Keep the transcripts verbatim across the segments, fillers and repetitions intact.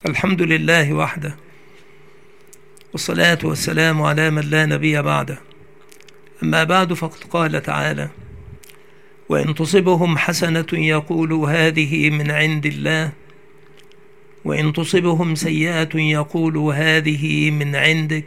الحمد لله وحده، والصلاة والسلام على من لا نبي بعده. أما بعد، فقد قال تعالى: وإن تصبهم حسنة يقولوا هذه من عند الله، وإن تصبهم سيئة يقولوا هذه من عندك،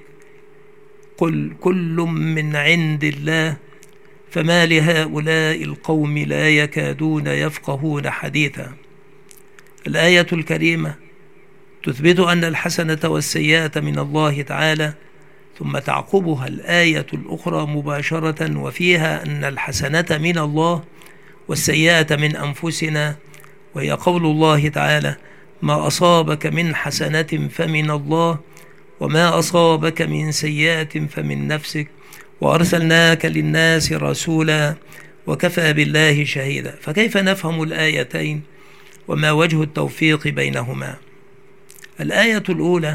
قل كل من عند الله فما لهؤلاء القوم لا يكادون يفقهون حديثا. الآية الكريمة تثبت أن الحسنة والسيئة من الله تعالى، ثم تعقبها الآية الأخرى مباشرة وفيها أن الحسنة من الله والسيئة من أنفسنا، وهي قول الله تعالى: ما أصابك من حسنة فمن الله وما أصابك من سيئة فمن نفسك وأرسلناك للناس رسولا وكفى بالله شهيدا. فكيف نفهم الآيتين وما وجه التوفيق بينهما؟ الآية الأولى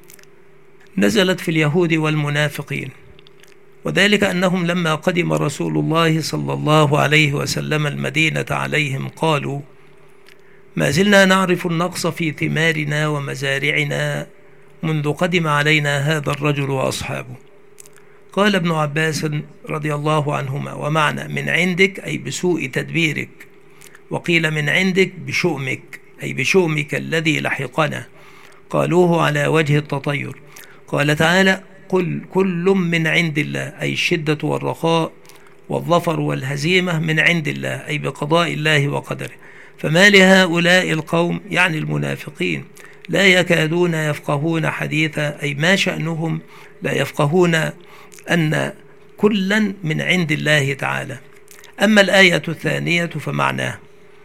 نزلت في اليهود والمنافقين، وذلك أنهم لما قدم رسول الله صلى الله عليه وسلم المدينة عليهم قالوا: ما زلنا نعرف النقص في ثمارنا ومزارعنا منذ قدم علينا هذا الرجل وأصحابه. قال ابن عباس رضي الله عنهما: ومعنى من عندك أي بسوء تدبيرك، وقيل من عندك بشؤمك أي بشؤمك الذي لحقنا. قالوه على وجه التطير. قال تعالى: قل كل من عند الله أي الشدة والرخاء والظفر والهزيمة من عند الله أي بقضاء الله وقدره. فما لهؤلاء القوم يعني المنافقين لا يكادون يفقهون حديثا أي ما شأنهم لا يفقهون أن كلا من عند الله تعالى. أما الآية الثانية فمعناه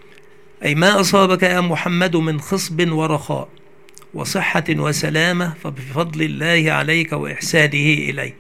أي ما أصابك يا محمد من خصب ورخاء وصحة وسلامة فبفضل الله عليك وإحسانه إليك،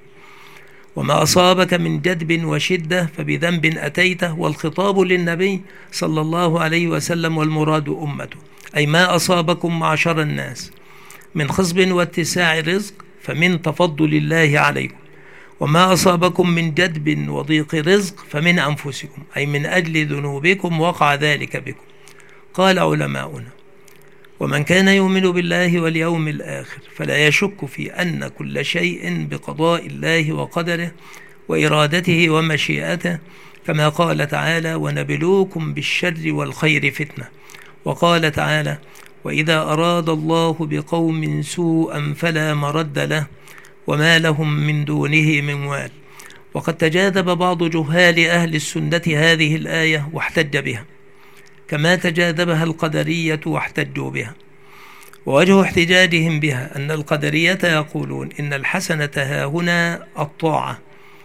وما أصابك من جدب وشدة فبذنب أتيته، والخطاب للنبي صلى الله عليه وسلم والمراد أمته، أي ما أصابكم معشر الناس من خصب واتساع رزق فمن تفضل الله عليكم، وما أصابكم من جدب وضيق رزق فمن أنفسكم أي من أجل ذنوبكم وقع ذلك بكم. قال علماؤنا: ومن كان يؤمن بالله واليوم الآخر فلا يشك في أن كل شيء بقضاء الله وقدره وإرادته ومشيئته، كما قال تعالى: ونبلوكم بالشر والخير فتنة. وقال تعالى: وإذا أراد الله بقوم سوءا فلا مرد له وما لهم من دونه من وال. وقد تجاذب بعض جهال أهل السنة هذه الآية واحتج بها، كما تجاذبها القدرية واحتجوا بها. ووجه احتجاجهم بها أن القدرية يقولون إن الحسنة هاهنا الطاعة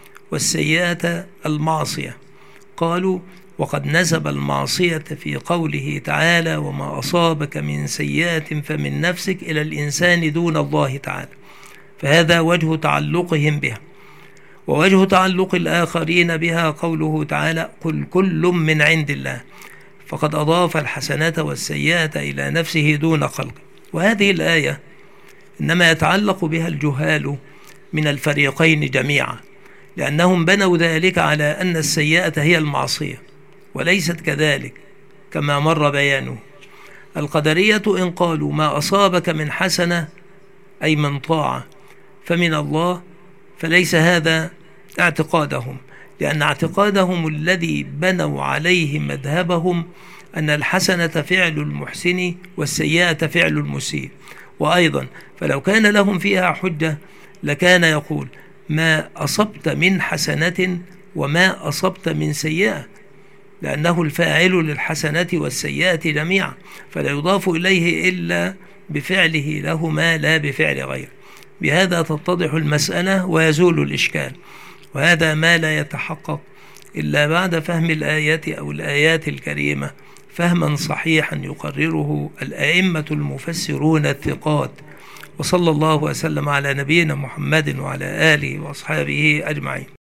والسيئة المعصية. قالوا: وقد نسب المعصية في قوله تعالى: وما أصابك من سيئة فمن نفسك إلى الإنسان دون الله تعالى، فهذا وجه تعلقهم بها. ووجه تعلق الآخرين بها قوله تعالى: قل كل من عند الله، فقد أضاف الحسنة والسيئة إلى نفسه دون خلقه. وهذه الآية إنما يتعلق بها الجهال من الفريقين جميعا، لأنهم بنوا ذلك على أن السيئة هي المعصية، وليست كذلك كما مر بيانه. القدرية إن قالوا ما أصابك من حسنة أي من طاعة فمن الله، فليس هذا اعتقادهم، لأن اعتقادهم الذي بنوا عليه مذهبهم أن الحسنة فعل المحسن والسيئة فعل المسيء. وأيضا فلو كان لهم فيها حجة لكان يقول: ما أصبت من حسنة وما أصبت من سيئة، لأنه الفاعل للحسنة والسيئة جميعا، فلا يضاف إليه إلا بفعله لهما لا بفعل غيره. بهذا تتضح المسألة ويزول الإشكال، وهذا ما لا يتحقق إلا بعد فهم الآية أو الآيات الكريمة فهما صحيحا يقرره الأئمة المفسرون الثقات. وصلى الله وسلم على نبينا محمد وعلى آله وأصحابه أجمعين.